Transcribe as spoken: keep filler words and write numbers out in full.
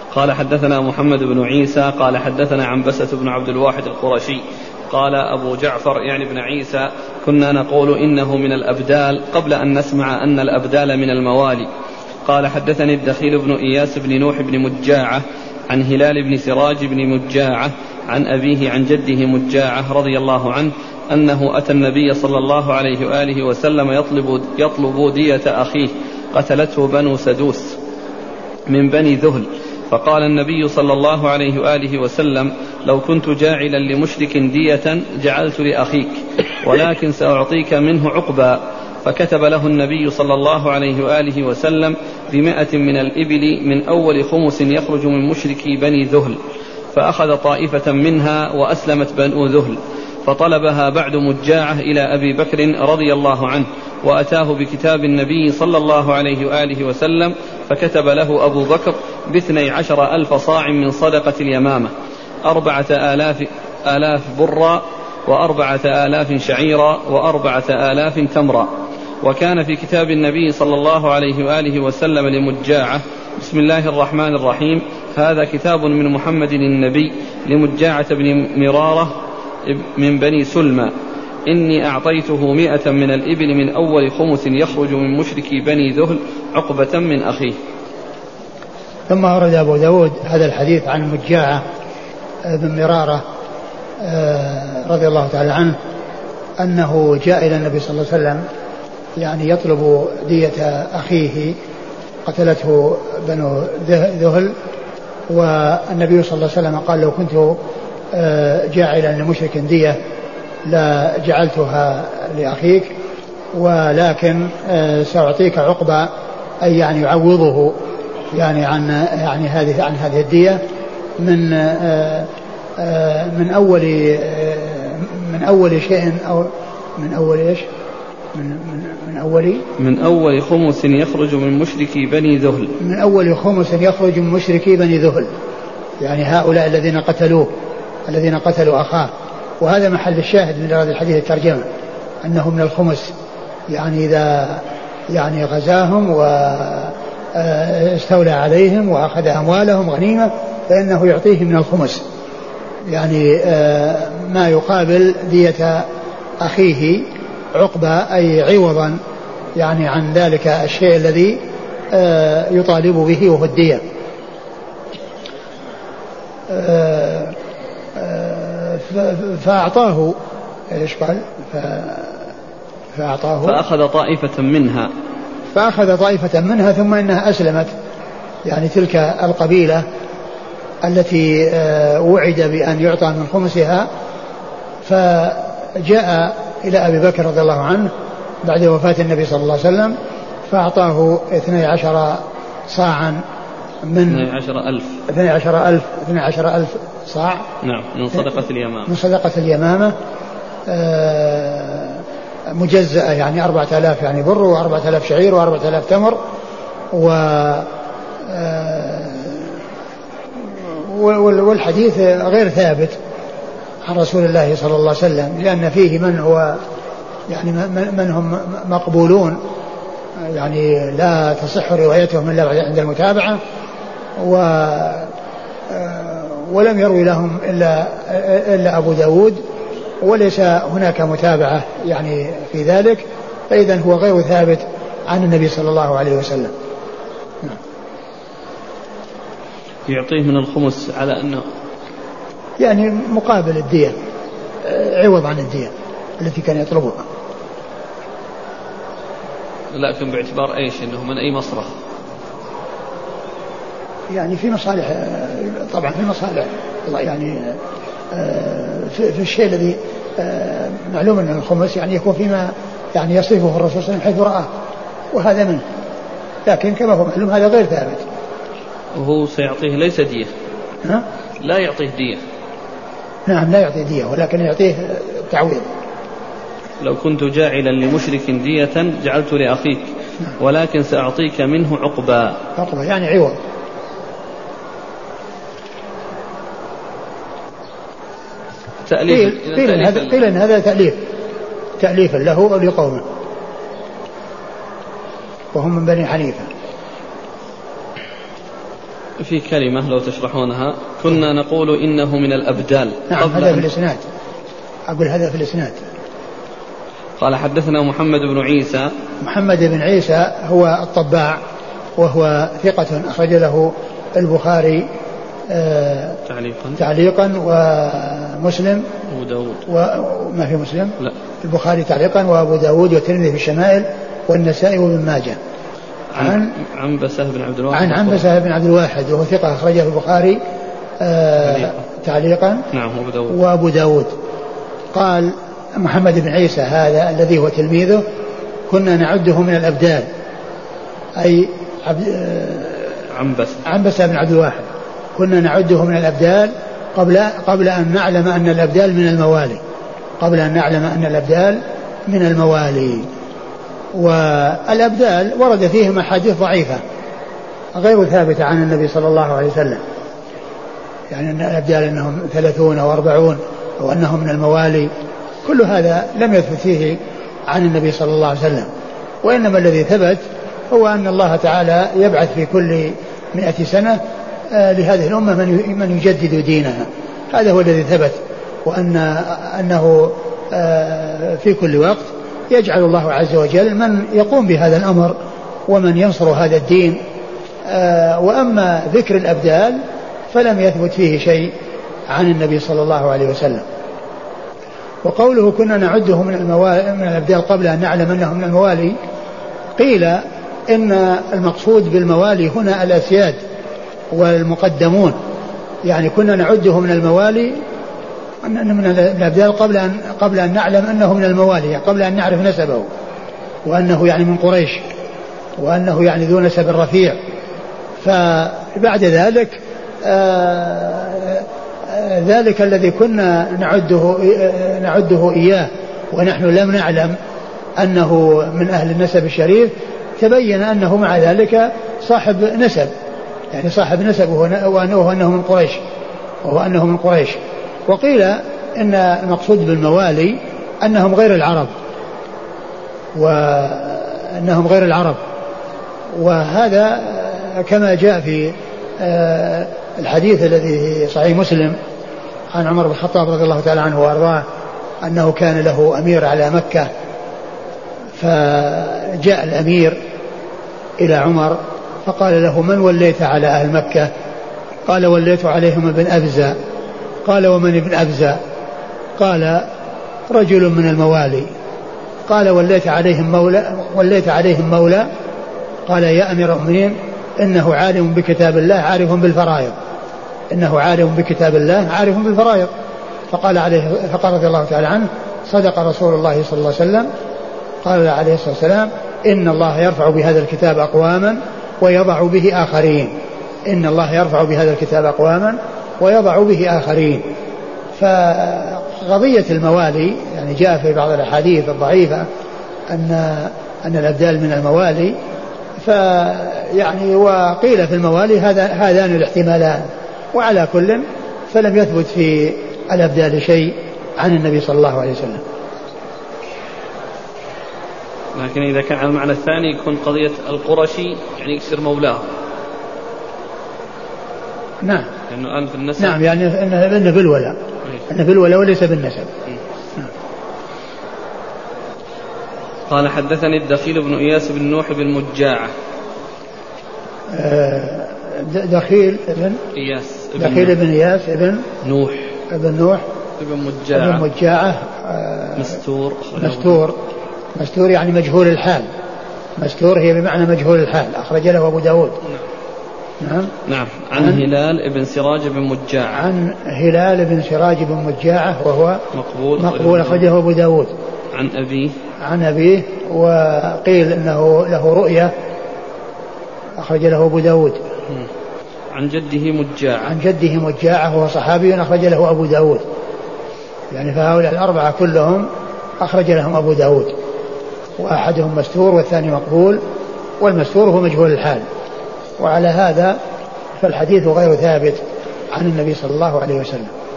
قال حدثنا محمد بن عيسى قال حدثنا عنبسة بن عبد الواحد القرشي قال أبو جعفر يعني ابن عيسى كنا نقول إنه من الأبدال قبل أن نسمع أن الأبدال من الموالي. قال حدثني الدخيل بن إياس بن نوح بن مجاعة عن هلال بن سراج بن مجاعة عن أبيه عن جده مجاعة رضي الله عنه أنه أتى النبي صلى الله عليه وآله وسلم يطلب, يطلب دية أخيه قتلته بنو سدوس من بني ذهل، فقال النبي صلى الله عليه وآله وسلم لو كنت جاعلا لمشرك دية جعلت لأخيك ولكن سأعطيك منه عقبا، فكتب له النبي صلى الله عليه وآله وسلم بمائة من الإبل من أول خمس يخرج من مشركي بني ذهل، فأخذ طائفة منها وأسلمت بنو ذهل، فطلبها بعد مجاعة إلى أبي بكر رضي الله عنه وأتاه بكتاب النبي صلى الله عليه وآله وسلم، فكتب له أبو بكر باثني عشر ألف صاع من صدقة اليمامة أربعة آلاف, آلاف برا وأربعة آلاف شعيرا وأربعة آلاف تمرا. وكان في كتاب النبي صلى الله عليه وآله وسلم لمجاعة بسم الله الرحمن الرحيم هذا كتاب من محمد النبي لمجاعة بن مرارة من بني سلمى إني أعطيته مئة من الإبل من أول خمس يخرج من مشركي بني ذهل عقبة من أخيه. ثم أورد أبو داود هذا الحديث عن مجاعة بن مرارة رضي الله تعالى عنه أنه جاء إلى النبي صلى الله عليه وسلم يعني يطلب دية أخيه قتلته بنو ذهل، والنبي صلى الله عليه وسلم قال لو كنت جاعلا لمشرك دية لا جعلتها لأخيك ولكن سأعطيك عقبة أي يعني يعوضه يعني عن يعني هذه عن هذه الدية من من أول من أول شيء أو من أول إيش من من من أول من أول خمس يخرج من مشركي بني ذهل من أول خمس يخرج من مشركي بني ذهل، يعني هؤلاء الذين قتلوه الذين قتلوا أخاه، وهذا محل الشاهد من هذا الحديث الترجمة أنه من الخمس، يعني إذا يعني غزاهم واستولى عليهم وأخذ أموالهم غنيمة فإنه يعطيه من الخمس، يعني ما يقابل دية أخيه عقبة أي عوضا يعني عن ذلك الشيء الذي يطالب به وهو الدية. فأعطاه إيش قال فأعطاه فأخذ طائفة منها فأخذ طائفة منها ثم إنها أسلمت، يعني تلك القبيلة التي وعد بأن يعطى من خمسها، فجاء إلى أبي بكر رضي الله عنه بعد وفاة النبي صلى الله عليه وسلم فأعطاه اثني عشر صاعا من اثني عشر ألف اثني عشر ألف اثني عشر ألف صاع نعم من صدقة اليمامة من صدقة اليمامة مجزأة، يعني أربعة آلاف يعني بر وأربعة آلاف شعير وأربعة آلاف تمر و والحديث غير ثابت عن رسول الله صلى الله عليه وسلم، لأن فيه من هو يعني من هم مقبولون يعني لا تصح روايتهم إلا عند المتابعة، و ولم يروي لهم إلا إلا أبو داود، وليس هناك متابعة يعني في ذلك، فإذا هو غير ثابت عن النبي صلى الله عليه وسلم. يعطيه من الخمس على أنه يعني مقابل الدية، عوض عن الدية التي كان يطلبها، لكن باعتبار ايش انه من اي مصرف يعني في مصالح، طبعا في مصالح يعني في, في الشيء الذي معلوم ان الخمس يعني يكون فيما يعني يصرفه الرسول صلى الله عليه وسلم حيث رآه، وهذا منه، لكن كما هو معلوم هذا غير ثابت. وهو سيعطيه ليس دية، ها؟ لا يعطيه دية، نعم لا يعطيه دية ولكن يعطيه تعويض. لو كنت جاعلا لمشرك دية جعلت لأخيك ولكن سأعطيك منه عقبا، عقبا يعني عوض. تأليف قيل إن هذا قيل إن هذا تأليف تأليف له ولقومه وهم من بني حنيفة. في كلمة لو تشرحونها، كنا نقول إنه من الأبدال. نعم هذا في الإسناد، أقول هذا في الإسناد. قال حدثنا محمد بن عيسى. محمد بن عيسى هو الطباع وهو ثقة أخرج له البخاري آه تعليقا تعليقا ومسلم أبو داود وما في مسلم لا البخاري تعليقا وأبو داود والترمذي في الشمائل والنسائي وابن ماجه. عن عنبسة بن عبد الواحد عن عنبسة بن عبد الواحد وهو ثقة أخرجه البخاري آه تعليقا نعم وأبو داود وأبو داود. قال محمد بن عيسى هذا الذي هو تلميذه كنا نعده من الأبدال، أي عنبسة عنبسة بن عبد الواحد كنا نعده من الأبدال قبل قبل أن نعلم أن الأبدال من الموالي قبل أن نعلم أن الأبدال من الموالي. والأبدال ورد فيهم أحاديث ضعيفة غير ثابتة عن النبي صلى الله عليه وسلم، يعني أن الأبدال أنهم ثلاثون أو أربعون أو أنهم من الموالي، كل هذا لم يثبت فيه عن النبي صلى الله عليه وسلم. وإنما الذي ثبت هو أن الله تعالى يبعث في كل مئة سنة لهذه الأمة من يجدد دينها، هذا هو الذي ثبت، وأن أنه في كل وقت يجعل الله عز وجل من يقوم بهذا الأمر ومن ينصر هذا الدين. وأما ذكر الأبدال فلم يثبت فيه شيء عن النبي صلى الله عليه وسلم. وقوله كنا نعده من من الأبدال قبل أن نعلم أنه من الموالي، قيل إن المقصود بالموالي هنا الأسياد والمقدمون، يعني كنا نعده من الموالي من الأبدال قبل أن قبل أن نعلم أنه من الموالي، قبل أن نعرف نسبه وأنه يعني من قريش وأنه يعني ذو نسب رفيع. فبعد ذلك آآ آآ ذلك الذي كنا نعده نعده إياه ونحن لم نعلم أنه من أهل النسب الشريف، تبين أنه مع ذلك صاحب نسب، يعني صاحب نسب وهو أنه من قريش وهو أنه من قريش. وقيل إن المقصود بالموالي أنهم غير العرب، وأنهم غير العرب، وهذا كما جاء في الحديث الذي في صحيح مسلم عن عمر بن الخطاب رضي الله تعالى عنه وأرضاه أنه كان له أمير على مكة، فجاء الأمير إلى عمر فقال له من وليت على أهل مكة؟ قال وليت عليهم ابن أبزة. قال ومن ابن أبزة؟ قال رجل من الموالي. قال وليت عليهم مولى وليت عليهم مولى؟ قال يا أمير المؤمنين إنه عالم بكتاب الله عارف بالفرائض إنه عالم بكتاب الله عارف بالفرائض. فقال عليه فقال رضي الله تعالى عنه صدق رسول الله صلى الله عليه وسلم. قال عليه الصلاة والسلام إن الله يرفع بهذا الكتاب أقواما ويضع به آخرين إن الله يرفع بهذا الكتاب أقواما ويضع به آخرين. فقضية الموالي يعني جاء في بعض الأحاديث الضعيفة أن أن الأبدال من الموالي، فيعني وقيل في الموالي هذا هذان الاحتمالان، وعلى كل فلم يثبت في الأبدال شيء عن النبي صلى الله عليه وسلم. لكن إذا كان على المعنى الثاني يكون قضية القرشي يعني يصير مولاه. نعم لأنه الآن في النسب. نعم يعني إنه بالولاء إنه بالولاء وليس بالنسب. نعم. قال حدثني الدخيل بن إياس بن نوح بن مجاعة. دخيل ابن إياس دخيل ابن إياس ابن نوح ابن نوح ابن مجاعة ابن مجاعة مستور مستور مستور يعني مجهول الحال. مستور هي بمعنى مجهول الحال، أخرج له أبو داود. نعم نعم عن, عن هلال بن سراج بن مجاعة عن هلال بن سراج بن مجاعة وهو مقبول مقبول أخرجه أبو داود. عن أبيه عن أبيه وقيل إنه له رؤية أخرج له أبو داود. عن جده مجاعة عن جده مجاعة وهو صحابي أخرج له أبو داود، يعني فهؤلاء الأربعة كلهم أخرج لهم أبو داود، وأحدهم مستور والثاني مقبول، والمستور هو مجهول الحال. وعلى هذا فالحديث غير ثابت عن النبي صلى الله عليه وسلم.